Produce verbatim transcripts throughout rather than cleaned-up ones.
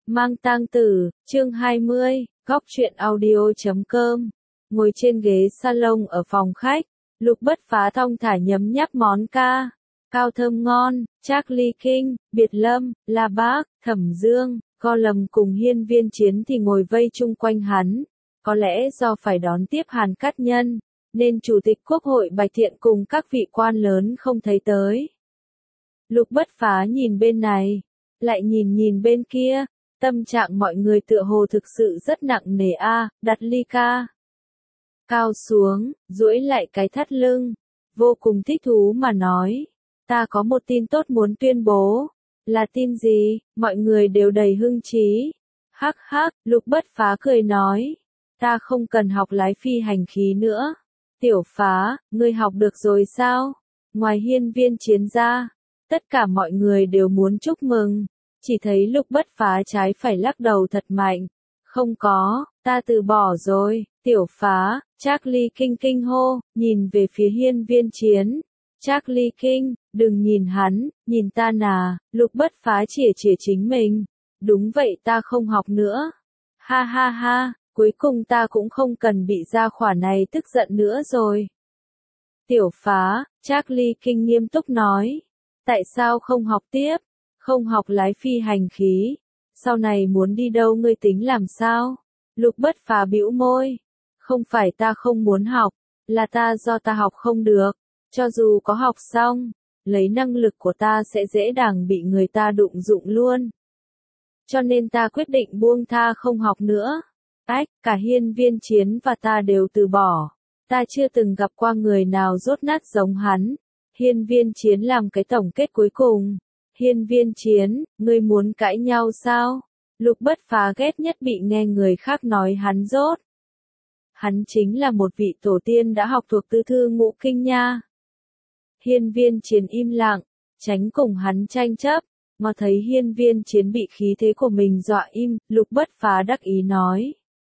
Mang tang tử, chương hai mươi, góc truyện audio chấm com. Ngồi trên ghế salon ở phòng khách, Lục Bất Phá thong thả nhấm nháp món ca cao thơm ngon. Charlie King, Biệt Lâm, La Bác, Thẩm Dương, Gollum cùng Hiên Viên Chiến thì ngồi vây chung quanh hắn. Có lẽ do phải đón tiếp Hàn Cát Nhân, nên Chủ tịch Quốc hội Bạch Thiện cùng các vị quan lớn không thấy tới. Lục Bất Phá nhìn bên này, lại nhìn nhìn bên kia. Tâm trạng mọi người tựa hồ thực sự rất nặng nề a. À, đặt ly ca cao xuống, duỗi lại cái thắt lưng, vô cùng thích thú mà nói, ta có một tin tốt muốn tuyên bố. Là tin gì? Mọi người đều đầy hưng trí. Hắc hắc, Lục Bất Phá cười nói, ta không cần học lái phi hành khí nữa. Tiểu Phá, ngươi học được rồi sao? Ngoài Hiên Viên Chiến ra, tất cả mọi người đều muốn chúc mừng. Chỉ thấy Lục Bất Phá trái phải lắc đầu thật mạnh. Không có, ta từ bỏ rồi. Tiểu Phá, Charlie King kinh hô, nhìn về phía Hiên Viên Chiến. Charlie King, đừng nhìn hắn, nhìn ta nà. Lục Bất Phá chỉa chỉa chính mình. Đúng vậy, ta không học nữa. Ha ha ha, cuối cùng ta cũng không cần bị gia hỏa này tức giận nữa rồi. Tiểu Phá, Charlie King nghiêm túc nói. Tại sao không học tiếp? Không học lái phi hành khí, sau này muốn đi đâu ngươi tính làm sao? Lục Bất Phá bĩu môi, không phải ta không muốn học, là ta do ta học không được, cho dù có học xong, lấy năng lực của ta sẽ dễ dàng bị người ta đụng dụng luôn. Cho nên ta quyết định buông tha không học nữa. Ách, cả Hiên Viên Chiến và ta đều từ bỏ, ta chưa từng gặp qua người nào dốt nát giống hắn. Hiên Viên Chiến làm cái tổng kết cuối cùng. Hiên Viên Chiến, ngươi muốn cãi nhau sao? Lục Bất Phá ghét nhất bị nghe người khác nói hắn dốt. Hắn chính là một vị tổ tiên đã học thuộc tứ thư ngũ kinh nha. Hiên Viên Chiến im lặng, tránh cùng hắn tranh chấp, mà thấy Hiên Viên Chiến bị khí thế của mình dọa im, Lục Bất Phá đắc ý nói.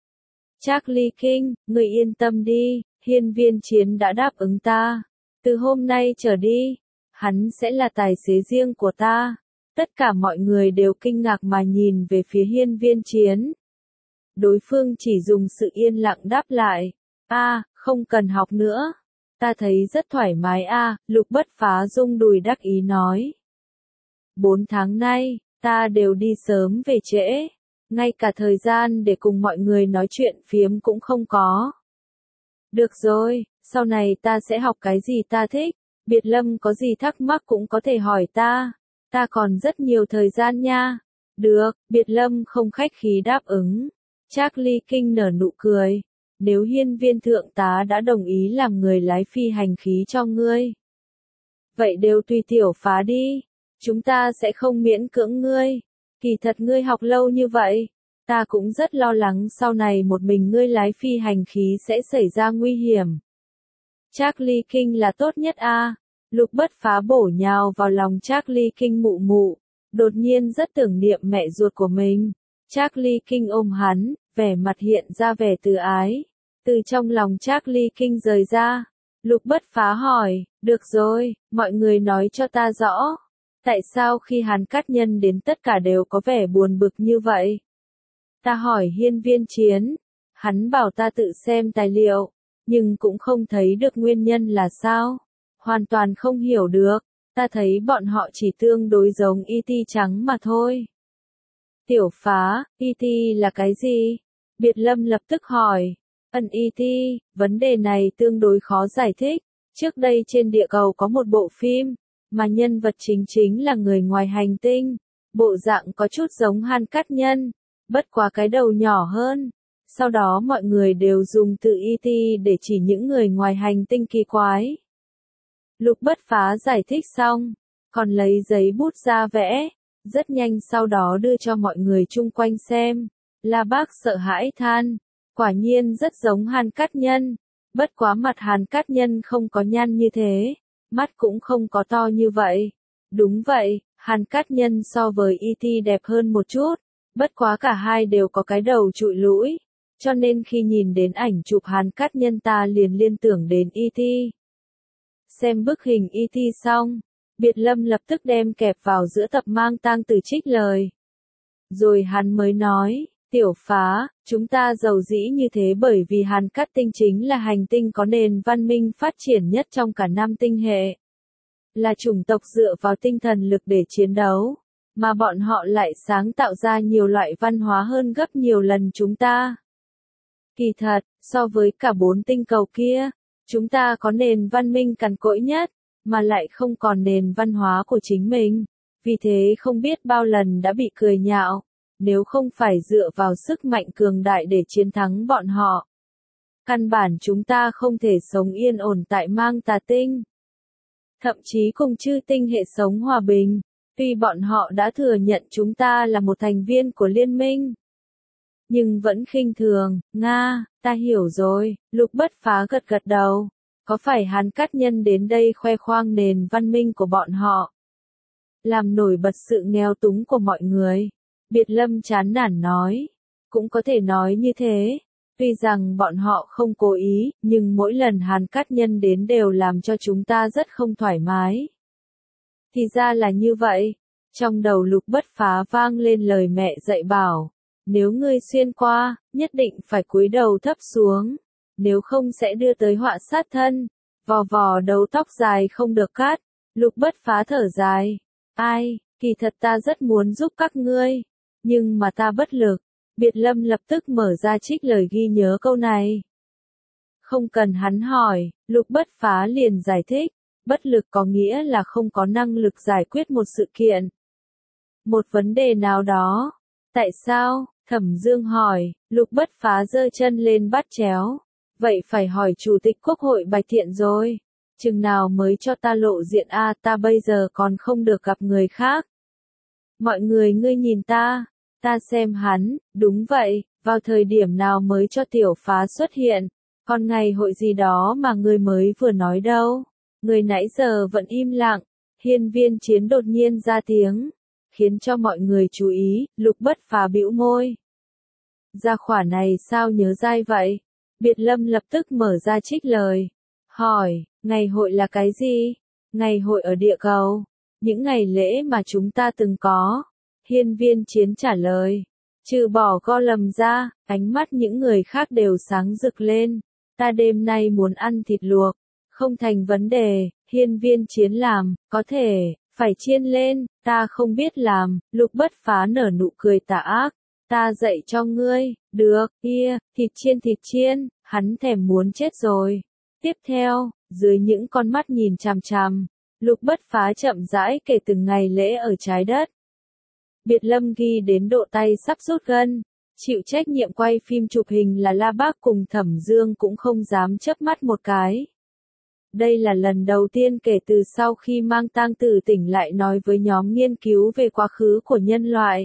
Charlie King, ngươi yên tâm đi, Hiên Viên Chiến đã đáp ứng ta. Từ hôm nay trở đi, hắn sẽ là tài xế riêng của ta. Tất cả mọi người đều kinh ngạc mà nhìn về phía Hiên Viên Chiến. Đối phương chỉ dùng sự yên lặng đáp lại. A, à, không cần học nữa. Ta thấy rất thoải mái a. À, Lục Bất Phá rung đùi đắc ý nói. Bốn tháng nay, ta đều đi sớm về trễ. Ngay cả thời gian để cùng mọi người nói chuyện phiếm cũng không có. Được rồi, sau này ta sẽ học cái gì ta thích. Biệt Lâm có gì thắc mắc cũng có thể hỏi ta. Ta còn rất nhiều thời gian nha. Được, Biệt Lâm không khách khí đáp ứng. Charlie King nở nụ cười. Nếu Hiên Viên Thượng tá đã đồng ý làm người lái phi hành khí cho ngươi, vậy đều tùy Tiểu Phá đi. Chúng ta sẽ không miễn cưỡng ngươi. Kỳ thật ngươi học lâu như vậy, ta cũng rất lo lắng sau này một mình ngươi lái phi hành khí sẽ xảy ra nguy hiểm. Charlie King là tốt nhất a. À. Lục Bất Phá bổ nhào vào lòng Charlie King mụ mụ, đột nhiên rất tưởng niệm mẹ ruột của mình. Charlie King ôm hắn, vẻ mặt hiện ra vẻ từ ái. Từ trong lòng Charlie King rời ra, Lục Bất Phá hỏi, được rồi, mọi người nói cho ta rõ. Tại sao khi Hàn Cát Nhân đến tất cả đều có vẻ buồn bực như vậy? Ta hỏi Hiên Viên Chiến, hắn bảo ta tự xem tài liệu, nhưng cũng không thấy được nguyên nhân là sao. Hoàn toàn không hiểu được, ta thấy bọn họ chỉ tương đối giống e tê trắng mà thôi. Tiểu Phá, e tê là cái gì? Biệt Lâm lập tức hỏi. Ẩn e tê, vấn đề này tương đối khó giải thích. Trước đây trên địa cầu có một bộ phim, mà nhân vật chính chính là người ngoài hành tinh. Bộ dạng có chút giống Hàn Cát Nhân, bất quá cái đầu nhỏ hơn. Sau đó mọi người đều dùng từ e tê để chỉ những người ngoài hành tinh kỳ quái. Lục Bất Phá giải thích xong, còn lấy giấy bút ra vẽ, rất nhanh sau đó đưa cho mọi người chung quanh xem. La Bác sợ hãi than, quả nhiên rất giống Hàn Cát Nhân, bất quá mặt Hàn Cát Nhân không có nhăn như thế, mắt cũng không có to như vậy. Đúng vậy, Hàn Cát Nhân so với e tê đẹp hơn một chút, bất quá cả hai đều có cái đầu trụi lũi, cho nên khi nhìn đến ảnh chụp Hàn Cát Nhân ta liền liên tưởng đến e tê. Xem bức hình e tê xong, Biệt Lâm lập tức đem kẹp vào giữa tập mang tang tử trích lời. Rồi hắn mới nói, Tiểu Phá, chúng ta giàu dĩ như thế bởi vì Hàn Cát Tinh chính là hành tinh có nền văn minh phát triển nhất trong cả năm tinh hệ. Là chủng tộc dựa vào tinh thần lực để chiến đấu, mà bọn họ lại sáng tạo ra nhiều loại văn hóa hơn gấp nhiều lần chúng ta. Kỳ thật, so với cả bốn tinh cầu kia, chúng ta có nền văn minh cằn cỗi nhất, mà lại không còn nền văn hóa của chính mình, vì thế không biết bao lần đã bị cười nhạo, nếu không phải dựa vào sức mạnh cường đại để chiến thắng bọn họ. Căn bản chúng ta không thể sống yên ổn tại Mang Tà Tinh. Thậm chí cùng chư tinh hệ sống hòa bình, tuy bọn họ đã thừa nhận chúng ta là một thành viên của liên minh. Nhưng vẫn khinh thường, Nga, ta hiểu rồi, Lục Bất Phá gật gật đầu. Có phải Hàn Cát Nhân đến đây khoe khoang nền văn minh của bọn họ, làm nổi bật sự nghèo túng của mọi người? Biệt Lâm chán nản nói, cũng có thể nói như thế. Tuy rằng bọn họ không cố ý, nhưng mỗi lần Hàn Cát Nhân đến đều làm cho chúng ta rất không thoải mái. Thì ra là như vậy. Trong đầu Lục Bất Phá vang lên lời mẹ dạy bảo, nếu ngươi xuyên qua, nhất định phải cúi đầu thấp xuống, nếu không sẽ đưa tới họa sát thân. Vò vò đầu tóc dài không được cắt. Lục Bất Phá thở dài, ai, kỳ thật ta rất muốn giúp các ngươi, nhưng mà ta bất lực. Biệt Lâm lập tức mở ra trích lời ghi nhớ câu này. Không cần hắn hỏi, Lục Bất Phá liền giải thích, bất lực có nghĩa là không có năng lực giải quyết một sự kiện, một vấn đề nào đó. Tại sao? Thẩm Dương hỏi. Lục Bất Phá giơ chân lên bắt chéo. Vậy phải hỏi Chủ tịch Quốc hội Bạch Thiện rồi. Chừng nào mới cho ta lộ diện a, ta bây giờ còn không được gặp người khác. Mọi người ngươi nhìn ta, ta xem hắn, đúng vậy, vào thời điểm nào mới cho Tiểu Phá xuất hiện, còn ngày hội gì đó mà ngươi mới vừa nói đâu. Người nãy giờ vẫn im lặng, Hiên Viên Chiến đột nhiên ra tiếng, khiến cho mọi người chú ý. Lục Bất Phá bĩu môi. Gia khỏa này sao nhớ dai vậy? Biệt Lâm lập tức mở ra trích lời, hỏi, ngày hội là cái gì? Ngày hội ở địa cầu, những ngày lễ mà chúng ta từng có. Hiên Viên Chiến trả lời, trừ bỏ Gollum ra, ánh mắt những người khác đều sáng rực lên. Ta đêm nay muốn ăn thịt luộc, không thành vấn đề. Hiên Viên Chiến làm, có thể, phải chiên lên, ta không biết làm. Lục Bất Phá nở nụ cười tà ác, ta dạy cho ngươi, được, kia, thịt chiên thịt chiên, hắn thèm muốn chết rồi. Tiếp theo, dưới những con mắt nhìn chằm chằm, Lục Bất Phá chậm rãi kể từng ngày lễ ở trái đất. Biệt Lâm ghi đến độ tay sắp rút gân, chịu trách nhiệm quay phim chụp hình là La Bác cùng Thẩm Dương cũng không dám chớp mắt một cái. Đây là lần đầu tiên kể từ sau khi Mang Tang Tử tỉnh lại nói với nhóm nghiên cứu về quá khứ của nhân loại.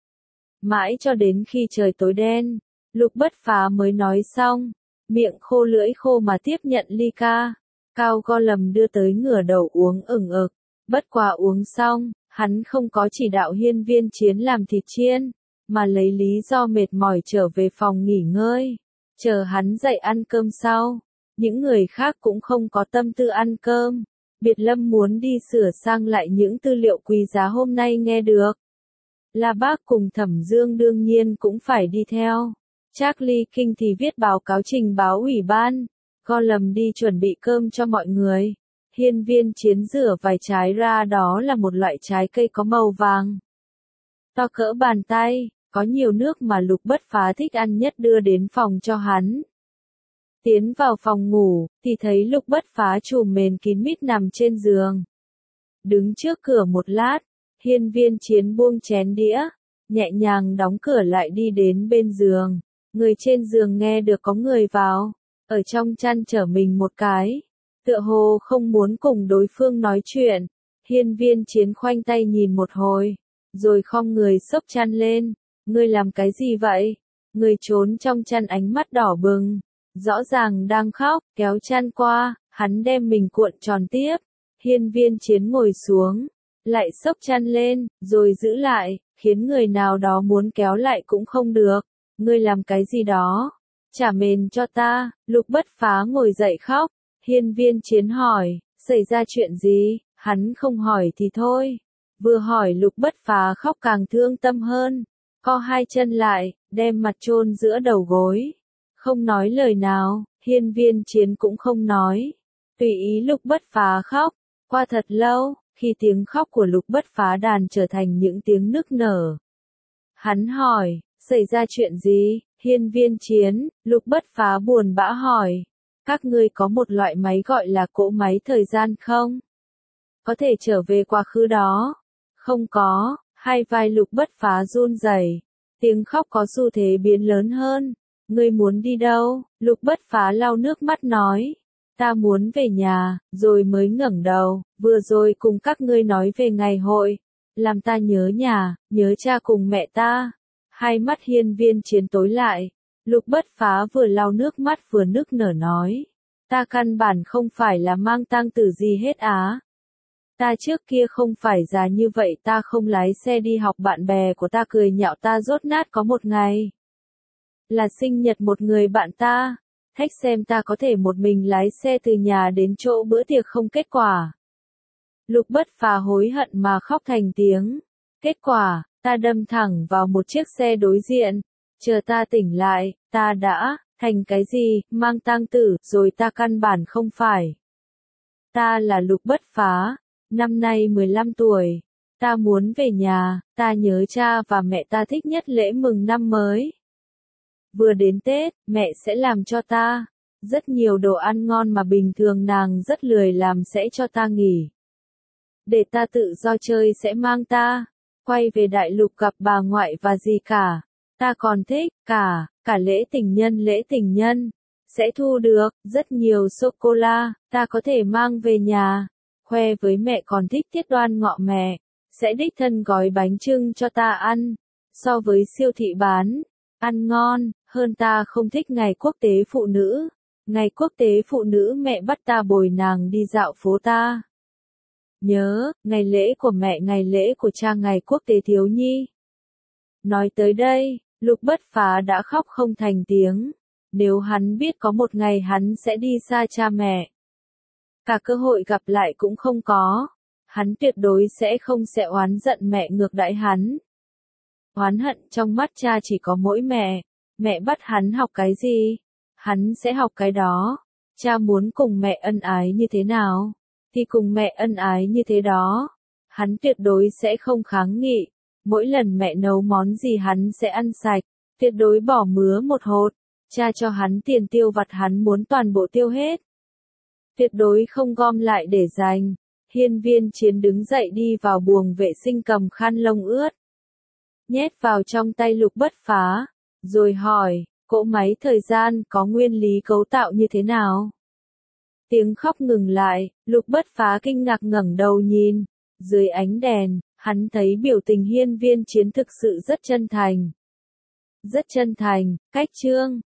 Mãi cho đến khi trời tối đen, Lục Bất Phá mới nói xong, miệng khô lưỡi khô mà tiếp nhận ly ca. Cao Gollum đưa tới ngửa đầu uống ửng ực, bất quá uống xong, hắn không có chỉ đạo Hiên Viên Chiến làm thịt chiên, mà lấy lý do mệt mỏi trở về phòng nghỉ ngơi, chờ hắn dậy ăn cơm sau. Những người khác cũng không có tâm tư ăn cơm. Biệt Lâm muốn đi sửa sang lại những tư liệu quý giá hôm nay nghe được. La Bác cùng Thẩm Dương đương nhiên cũng phải đi theo. Charlie King thì viết báo cáo trình báo ủy ban. Gollum đi chuẩn bị cơm cho mọi người. Hiên Viên Chiến rửa vài trái ra, đó là một loại trái cây có màu vàng, to cỡ bàn tay, có nhiều nước mà Lục Bất Phá thích ăn nhất đưa đến phòng cho hắn. Tiến vào phòng ngủ, thì thấy Lục Bất Phá trùm mền kín mít nằm trên giường. Đứng trước cửa một lát, Hiên Viên Chiến buông chén đĩa, nhẹ nhàng đóng cửa lại đi đến bên giường. Người trên giường nghe được có người vào, ở trong chăn trở mình một cái, tựa hồ không muốn cùng đối phương nói chuyện. Hiên Viên Chiến khoanh tay nhìn một hồi, rồi khom người xốc chăn lên. Ngươi làm cái gì vậy? Người trốn trong chăn ánh mắt đỏ bừng, rõ ràng đang khóc, kéo chăn qua, hắn đem mình cuộn tròn tiếp. Hiên Viên Chiến ngồi xuống, lại xốc chăn lên, rồi giữ lại, khiến người nào đó muốn kéo lại cũng không được. Ngươi làm cái gì đó? Trả mền cho ta. Lục Bất Phá ngồi dậy khóc. Hiên Viên Chiến hỏi, xảy ra chuyện gì? Hắn không hỏi thì thôi. Vừa hỏi Lục Bất Phá khóc càng thương tâm hơn. co hai chân lại, đem mặt chôn giữa đầu gối. Không nói lời nào, Hiên Viên Chiến cũng không nói. Tùy ý Lục Bất Phá khóc. Qua thật lâu, khi tiếng khóc của Lục Bất Phá đàn trở thành những tiếng nức nở. Hắn hỏi, xảy ra chuyện gì? Hiên Viên Chiến, Lục Bất Phá buồn bã hỏi. Các ngươi có một loại máy gọi là cỗ máy thời gian không? Có thể trở về quá khứ đó. Không có, hai vai Lục Bất Phá run rẩy, tiếng khóc có xu thế biến lớn hơn. Ngươi muốn đi đâu? Lục Bất Phá lau nước mắt nói. Ta muốn về nhà, rồi mới ngẩng đầu, vừa rồi cùng các ngươi nói về ngày hội. Làm ta nhớ nhà, nhớ cha cùng mẹ ta. Hai mắt Hiên Viên Chiến tối lại. Lục Bất Phá vừa lau nước mắt vừa nức nở nói. Ta căn bản không phải là mang tang tử gì hết á. Ta trước kia không phải già như vậy, ta không lái xe đi học, bạn bè của ta cười nhạo ta dốt nát. Có một ngày là sinh nhật một người bạn ta, thách xem ta có thể một mình lái xe từ nhà đến chỗ bữa tiệc không. Kết quả Lục Bất Phá hối hận mà khóc thành tiếng. Kết quả, ta đâm thẳng vào một chiếc xe đối diện. Chờ ta tỉnh lại, ta đã thành cái gì, mang tang tử, rồi ta căn bản không phải. Ta là Lục Bất Phá, năm nay mười lăm tuổi. Ta muốn về nhà, ta nhớ cha và mẹ, ta thích nhất lễ mừng năm mới. Vừa đến Tết, mẹ sẽ làm cho ta rất nhiều đồ ăn ngon mà bình thường nàng rất lười làm, sẽ cho ta nghỉ. Để ta tự do chơi, sẽ mang ta quay về đại lục gặp bà ngoại và gì cả. Ta còn thích cả, cả lễ tình nhân, lễ tình nhân. Sẽ thu được rất nhiều sô-cô-la, ta có thể mang về nhà. Khoe với mẹ, còn thích tiết đoan ngọ mẹ. Sẽ đích thân gói bánh chưng cho ta ăn. So với siêu thị bán ăn ngon hơn, ta không thích ngày quốc tế phụ nữ. Ngày quốc tế phụ nữ mẹ bắt ta bồi nàng đi dạo phố ta nhớ, ngày lễ của mẹ, ngày lễ của cha, ngày quốc tế thiếu nhi. Nói tới đây, Lục Bất Phá đã khóc không thành tiếng. Nếu hắn biết có một ngày hắn sẽ đi xa cha mẹ, cả cơ hội gặp lại cũng không có, hắn tuyệt đối sẽ không sẽ oán giận mẹ ngược đãi hắn. Oán hận trong mắt cha chỉ có mỗi mẹ. Mẹ bắt hắn học cái gì, hắn sẽ học cái đó. Cha muốn cùng mẹ ân ái như thế nào, thì cùng mẹ ân ái như thế đó. Hắn tuyệt đối sẽ không kháng nghị. Mỗi lần mẹ nấu món gì hắn sẽ ăn sạch, tuyệt đối bỏ mứa một hột. Cha cho hắn tiền tiêu vặt, hắn muốn toàn bộ tiêu hết. Tuyệt đối không gom lại để dành. Hiên Viên Chiến đứng dậy đi vào buồng vệ sinh, cầm khăn lông ướt, nhét vào trong tay Lục Bất Phá, rồi hỏi, cỗ máy thời gian có nguyên lý cấu tạo như thế nào? Tiếng khóc ngừng lại, Lục Bất Phá kinh ngạc ngẩng đầu nhìn. Dưới ánh đèn, hắn thấy biểu tình Hiên Viên Chiến thực sự rất chân thành. Rất chân thành, cách chương.